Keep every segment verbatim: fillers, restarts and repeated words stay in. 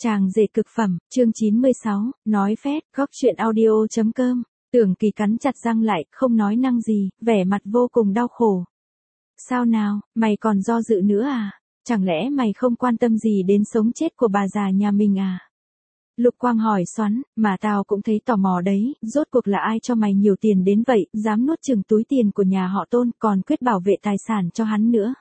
Chàng rể cực phẩm, chương chín mươi sáu, nói phét, góc chuyện audio chấm com. Tưởng Kỳ cắn chặt răng lại, không nói năng gì, vẻ mặt vô cùng đau khổ. Sao nào, mày còn do dự nữa à? Chẳng lẽ mày không quan tâm gì đến sống chết của bà già nhà mình à? Lục Quang hỏi xoắn, mà tao cũng thấy tò mò đấy, rốt cuộc là ai cho mày nhiều tiền đến vậy, dám nuốt chửng túi tiền của nhà họ Tôn, còn quyết bảo vệ tài sản cho hắn nữa.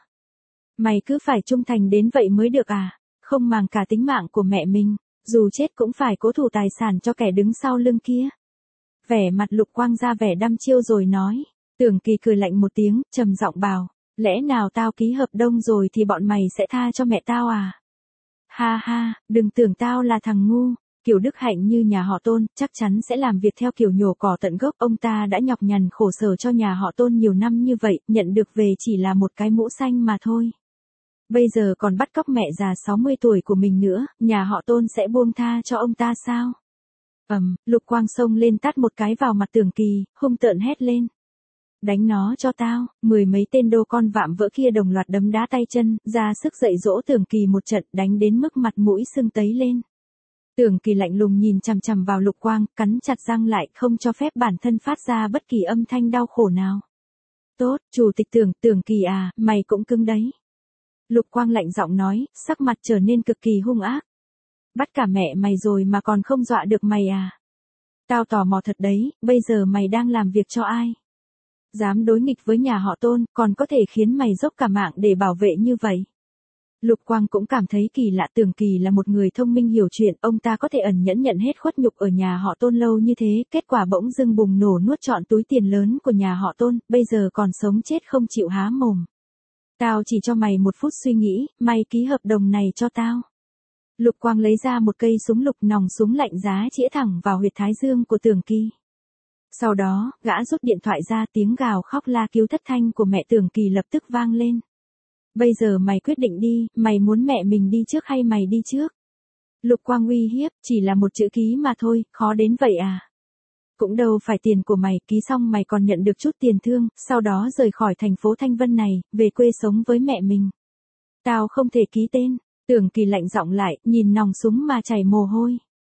Mày cứ phải trung thành đến vậy mới được à? Không màng cả tính mạng của mẹ mình, dù chết cũng phải cố thủ tài sản cho kẻ đứng sau lưng kia. Vẻ mặt Lục Quang ra vẻ đăm chiêu rồi nói. Tưởng Kỳ cười lạnh một tiếng, trầm giọng bảo, lẽ nào tao ký hợp đồng rồi thì bọn mày sẽ tha cho mẹ tao à? Ha ha, đừng tưởng tao là thằng ngu, kiểu đức hạnh như nhà họ Tôn, chắc chắn sẽ làm việc theo kiểu nhổ cỏ tận gốc. Ông ta đã nhọc nhằn khổ sở cho nhà họ Tôn nhiều năm như vậy, nhận được về chỉ là một cái mũ xanh mà thôi. Bây giờ còn bắt cóc mẹ già sáu mươi tuổi của mình nữa, nhà họ Tôn sẽ buông tha cho ông ta sao? Ầm, um, Lục Quang xông lên tát một cái vào mặt Tưởng Kỳ, hung tợn hét lên. Đánh nó cho tao. Mười mấy tên đô con vạm vỡ kia đồng loạt đấm đá tay chân, ra sức dạy dỗ Tưởng Kỳ một trận, đánh đến mức mặt mũi sưng tấy lên. Tưởng Kỳ lạnh lùng nhìn chằm chằm vào Lục Quang, cắn chặt răng lại, không cho phép bản thân phát ra bất kỳ âm thanh đau khổ nào. Tốt, chủ tịch Tưởng, Tưởng Kỳ à, mày cũng cứng đấy. Lục Quang lạnh giọng nói, sắc mặt trở nên cực kỳ hung ác. Bắt cả mẹ mày rồi mà còn không dọa được mày à? Tao tò mò thật đấy, bây giờ mày đang làm việc cho ai? Dám đối nghịch với nhà họ Tôn, còn có thể khiến mày dốc cả mạng để bảo vệ như vậy. Lục Quang cũng cảm thấy kỳ lạ. Tưởng Kỳ là một người thông minh hiểu chuyện, ông ta có thể ẩn nhẫn nhận hết khuất nhục ở nhà họ Tôn lâu như thế, kết quả bỗng dưng bùng nổ nuốt trọn túi tiền lớn của nhà họ Tôn, bây giờ còn sống chết không chịu há mồm. Tao chỉ cho mày một phút suy nghĩ, mày ký hợp đồng này cho tao. Lục Quang lấy ra một cây súng lục, nòng súng lạnh giá chĩa thẳng vào huyệt thái dương của Tưởng Kỳ. Sau đó, gã rút điện thoại ra, tiếng gào khóc la cứu thất thanh của mẹ Tưởng Kỳ lập tức vang lên. Bây giờ mày quyết định đi, mày muốn mẹ mình đi trước hay mày đi trước? Lục Quang uy hiếp, chỉ là một chữ ký mà thôi, khó đến vậy à? Cũng đâu phải tiền của mày, ký xong mày còn nhận được chút tiền thương, sau đó rời khỏi thành phố Thanh Vân này, về quê sống với mẹ mình. Tao không thể ký tên. Tưởng Kỳ lạnh giọng lại, nhìn nòng súng mà chảy mồ hôi.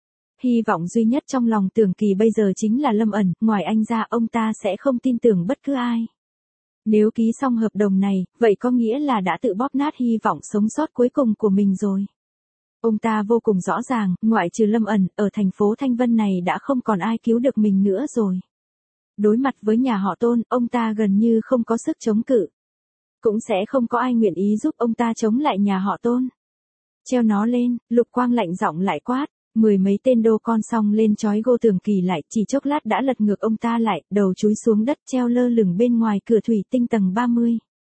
Hy vọng duy nhất trong lòng Tưởng Kỳ bây giờ chính là Lâm Ẩn, ngoài anh ra ông ta sẽ không tin tưởng bất cứ ai. Nếu ký xong hợp đồng này, vậy có nghĩa là đã tự bóp nát hy vọng sống sót cuối cùng của mình rồi. Ông ta vô cùng rõ ràng, ngoại trừ Lâm Ẩn, ở thành phố Thanh Vân này đã không còn ai cứu được mình nữa rồi. Đối mặt với nhà họ Tôn, ông ta gần như không có sức chống cự. Cũng sẽ không có ai nguyện ý giúp ông ta chống lại nhà họ Tôn. Treo nó lên, Lục Quang lạnh giọng lại quát. Mười mấy tên đô con xong lên trói gô Tưởng Kỳ lại, chỉ chốc lát đã lật ngược ông ta lại, đầu chúi xuống đất treo lơ lửng bên ngoài cửa thủy tinh tầng ba mươi.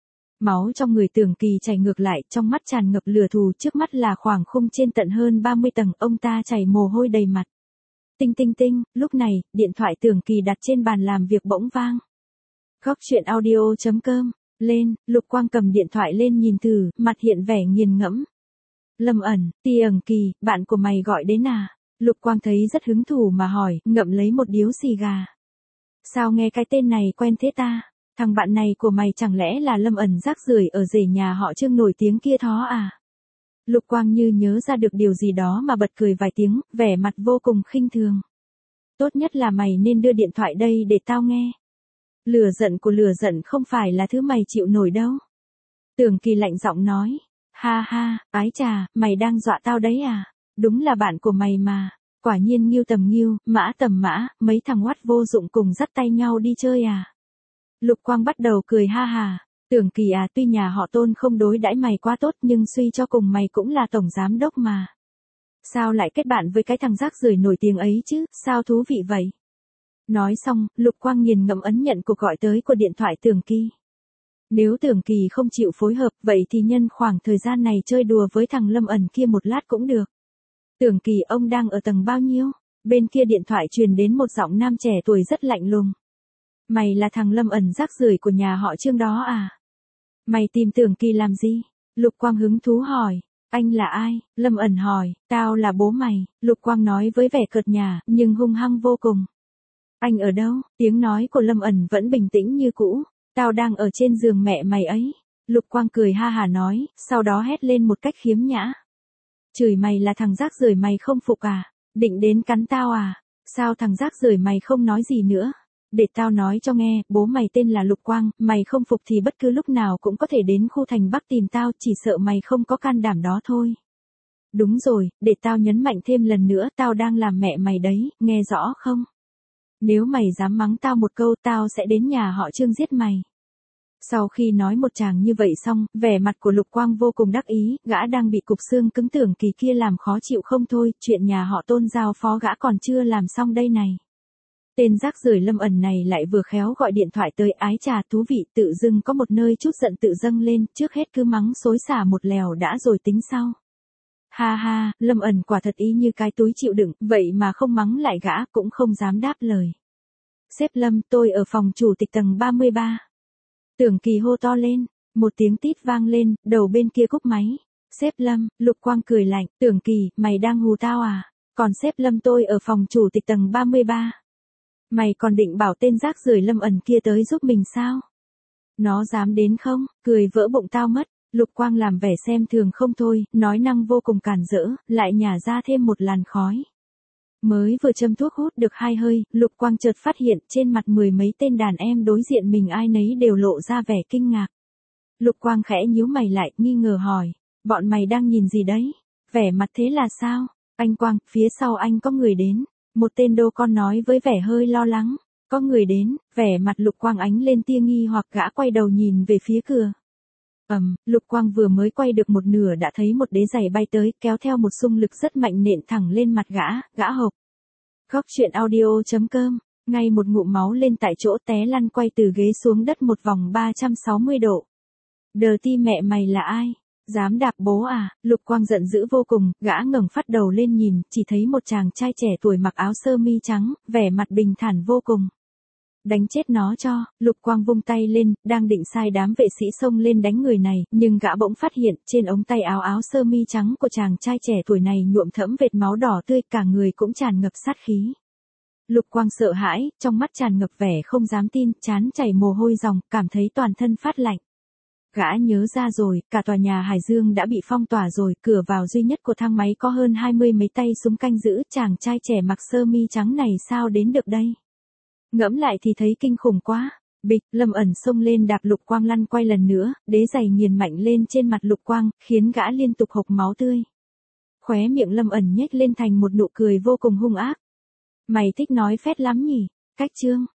Máu trong người Tưởng Kỳ chảy ngược lại, trong mắt tràn ngập lửa thù, trước mắt là khoảng khung trên tận hơn ba mươi tầng, ông ta chảy mồ hôi đầy mặt. Tinh tinh tinh, lúc này, điện thoại Tưởng Kỳ đặt trên bàn làm việc bỗng vang. Góc chuyện audio chấm com, lên, Lục Quang cầm điện thoại lên nhìn thử, mặt hiện vẻ nghiền ngẫm. Lâm Ẩn, Tưởng Kỳ, bạn của mày gọi đến à? Lục Quang thấy rất hứng thú mà hỏi, ngậm lấy một điếu xì gà. Sao nghe cái tên này quen thế ta? Thằng bạn này của mày chẳng lẽ là Lâm Ẩn rác rưởi ở rể nhà họ Trương nổi tiếng kia thó à? Lục Quang như nhớ ra được điều gì đó mà bật cười vài tiếng, vẻ mặt vô cùng khinh thường. Tốt nhất là mày nên đưa điện thoại đây để tao nghe. Lửa giận của lửa giận không phải là thứ mày chịu nổi đâu. Tưởng Kỳ lạnh giọng nói. Ha ha, ái chà, mày đang dọa tao đấy à? Đúng là bạn của mày mà. Quả nhiên Ngưu tầm Ngưu, Mã tầm Mã, mấy thằng oắt vô dụng cùng dắt tay nhau đi chơi à? Lục Quang bắt đầu cười ha hà. Tưởng Kỳ à, tuy nhà họ Tôn không đối đãi mày quá tốt nhưng suy cho cùng mày cũng là tổng giám đốc mà. Sao lại kết bạn với cái thằng rác rưởi nổi tiếng ấy chứ, sao thú vị vậy? Nói xong, Lục Quang nghiền ngẫm ấn nhận cuộc gọi tới của điện thoại Tưởng Kỳ. Nếu Tưởng Kỳ không chịu phối hợp, vậy thì nhân khoảng thời gian này chơi đùa với thằng Lâm Ẩn kia một lát cũng được. Tưởng Kỳ, ông đang ở tầng bao nhiêu? Bên kia điện thoại truyền đến một giọng nam trẻ tuổi rất lạnh lùng. Mày là thằng Lâm Ẩn rác rưởi của nhà họ Trương đó à? Mày tìm Tưởng Kỳ làm gì? Lục Quang hứng thú hỏi. Anh là ai? Lâm Ẩn hỏi. Tao là bố mày, Lục Quang nói với vẻ cợt nhả, nhưng hung hăng vô cùng. Anh ở đâu? Tiếng nói của Lâm Ẩn vẫn bình tĩnh như cũ. Tao đang ở trên giường mẹ mày ấy. Lục Quang cười ha hà nói, sau đó hét lên một cách khiếm nhã. Chửi mày là thằng rác rưởi mày không phục à? Định đến cắn tao à? Sao thằng rác rưởi mày không nói gì nữa? Để tao nói cho nghe, bố mày tên là Lục Quang, mày không phục thì bất cứ lúc nào cũng có thể đến khu thành Bắc tìm tao, chỉ sợ mày không có can đảm đó thôi. Đúng rồi, để tao nhấn mạnh thêm lần nữa, tao đang làm mẹ mày đấy, nghe rõ không? Nếu mày dám mắng tao một câu, tao sẽ đến nhà họ Trương giết mày. Sau khi nói một tràng như vậy xong, vẻ mặt của Lục Quang vô cùng đắc ý, gã đang bị cục xương cứng Tưởng Kỳ kia làm khó chịu không thôi, chuyện nhà họ Tôn giao phó gã còn chưa làm xong đây này. Tên rác rưởi Lâm ẩn này lại vừa khéo gọi điện thoại tới, ái trà thú vị, tự dưng có một nơi chút giận tự dâng lên, trước hết cứ mắng xối xả một lèo đã rồi tính sau. Ha ha, Lâm ẩn quả thật ý như cái túi chịu đựng, vậy mà không mắng lại gã cũng không dám đáp lời. Sếp Lâm, tôi ở phòng chủ tịch tầng ba mươi ba. Tưởng Kỳ hô to lên, một tiếng tít vang lên, đầu bên kia cúp máy. Sếp Lâm, Lục Quang cười lạnh, Tưởng Kỳ, mày đang hù tao à? Còn sếp Lâm tôi ở phòng chủ tịch tầng ba mươi ba. Mày còn định bảo tên rác rưởi Lâm ẩn kia tới giúp mình sao? Nó dám đến không? Cười vỡ bụng tao mất. Lục Quang làm vẻ xem thường không thôi, nói năng vô cùng cản rỡ, lại nhả ra thêm một làn khói. Mới vừa châm thuốc hút được hai hơi, Lục Quang chợt phát hiện trên mặt mười mấy tên đàn em đối diện mình ai nấy đều lộ ra vẻ kinh ngạc. Lục Quang khẽ nhíu mày lại, nghi ngờ hỏi, bọn mày đang nhìn gì đấy? Vẻ mặt thế là sao? Anh Quang, phía sau anh có người đến. Một tên đô con nói với vẻ hơi lo lắng. Có người đến, vẻ mặt Lục Quang ánh lên tia nghi hoặc gã quay đầu nhìn về phía cửa. Ầm, um, Lục Quang vừa mới quay được một nửa đã thấy một đế giày bay tới, kéo theo một xung lực rất mạnh nện thẳng lên mặt gã, gã hộc. Góc truyện audio chấm com, ngay một ngụm máu lên tại chỗ té lăn quay từ ghế xuống đất một vòng ba trăm sáu mươi độ. Đờ ti mẹ mày là ai? Dám đạp bố à? Lục Quang giận dữ vô cùng, gã ngẩng phát đầu lên nhìn, chỉ thấy một chàng trai trẻ tuổi mặc áo sơ mi trắng, vẻ mặt bình thản vô cùng. Đánh chết nó cho, Lục Quang vung tay lên, đang định sai đám vệ sĩ xông lên đánh người này, nhưng gã bỗng phát hiện, trên ống tay áo áo sơ mi trắng của chàng trai trẻ tuổi này nhuộm thẫm vệt máu đỏ tươi, cả người cũng tràn ngập sát khí. Lục Quang sợ hãi, trong mắt tràn ngập vẻ không dám tin, trán chảy mồ hôi ròng, cảm thấy toàn thân phát lạnh. Gã nhớ ra rồi, cả tòa nhà Hải Dương đã bị phong tỏa rồi, cửa vào duy nhất của thang máy có hơn hai mươi mấy tay súng canh giữ, chàng trai trẻ mặc sơ mi trắng này sao đến được đây? Ngẫm lại thì thấy kinh khủng quá. Bịch, Lâm ẩn xông lên đạp Lục Quang lăn quay lần nữa, đế giày nghiền mạnh lên trên mặt Lục Quang, khiến gã liên tục hộc máu tươi. Khóe miệng Lâm ẩn nhếch lên thành một nụ cười vô cùng hung ác. Mày thích nói phét lắm nhỉ? Cách chương.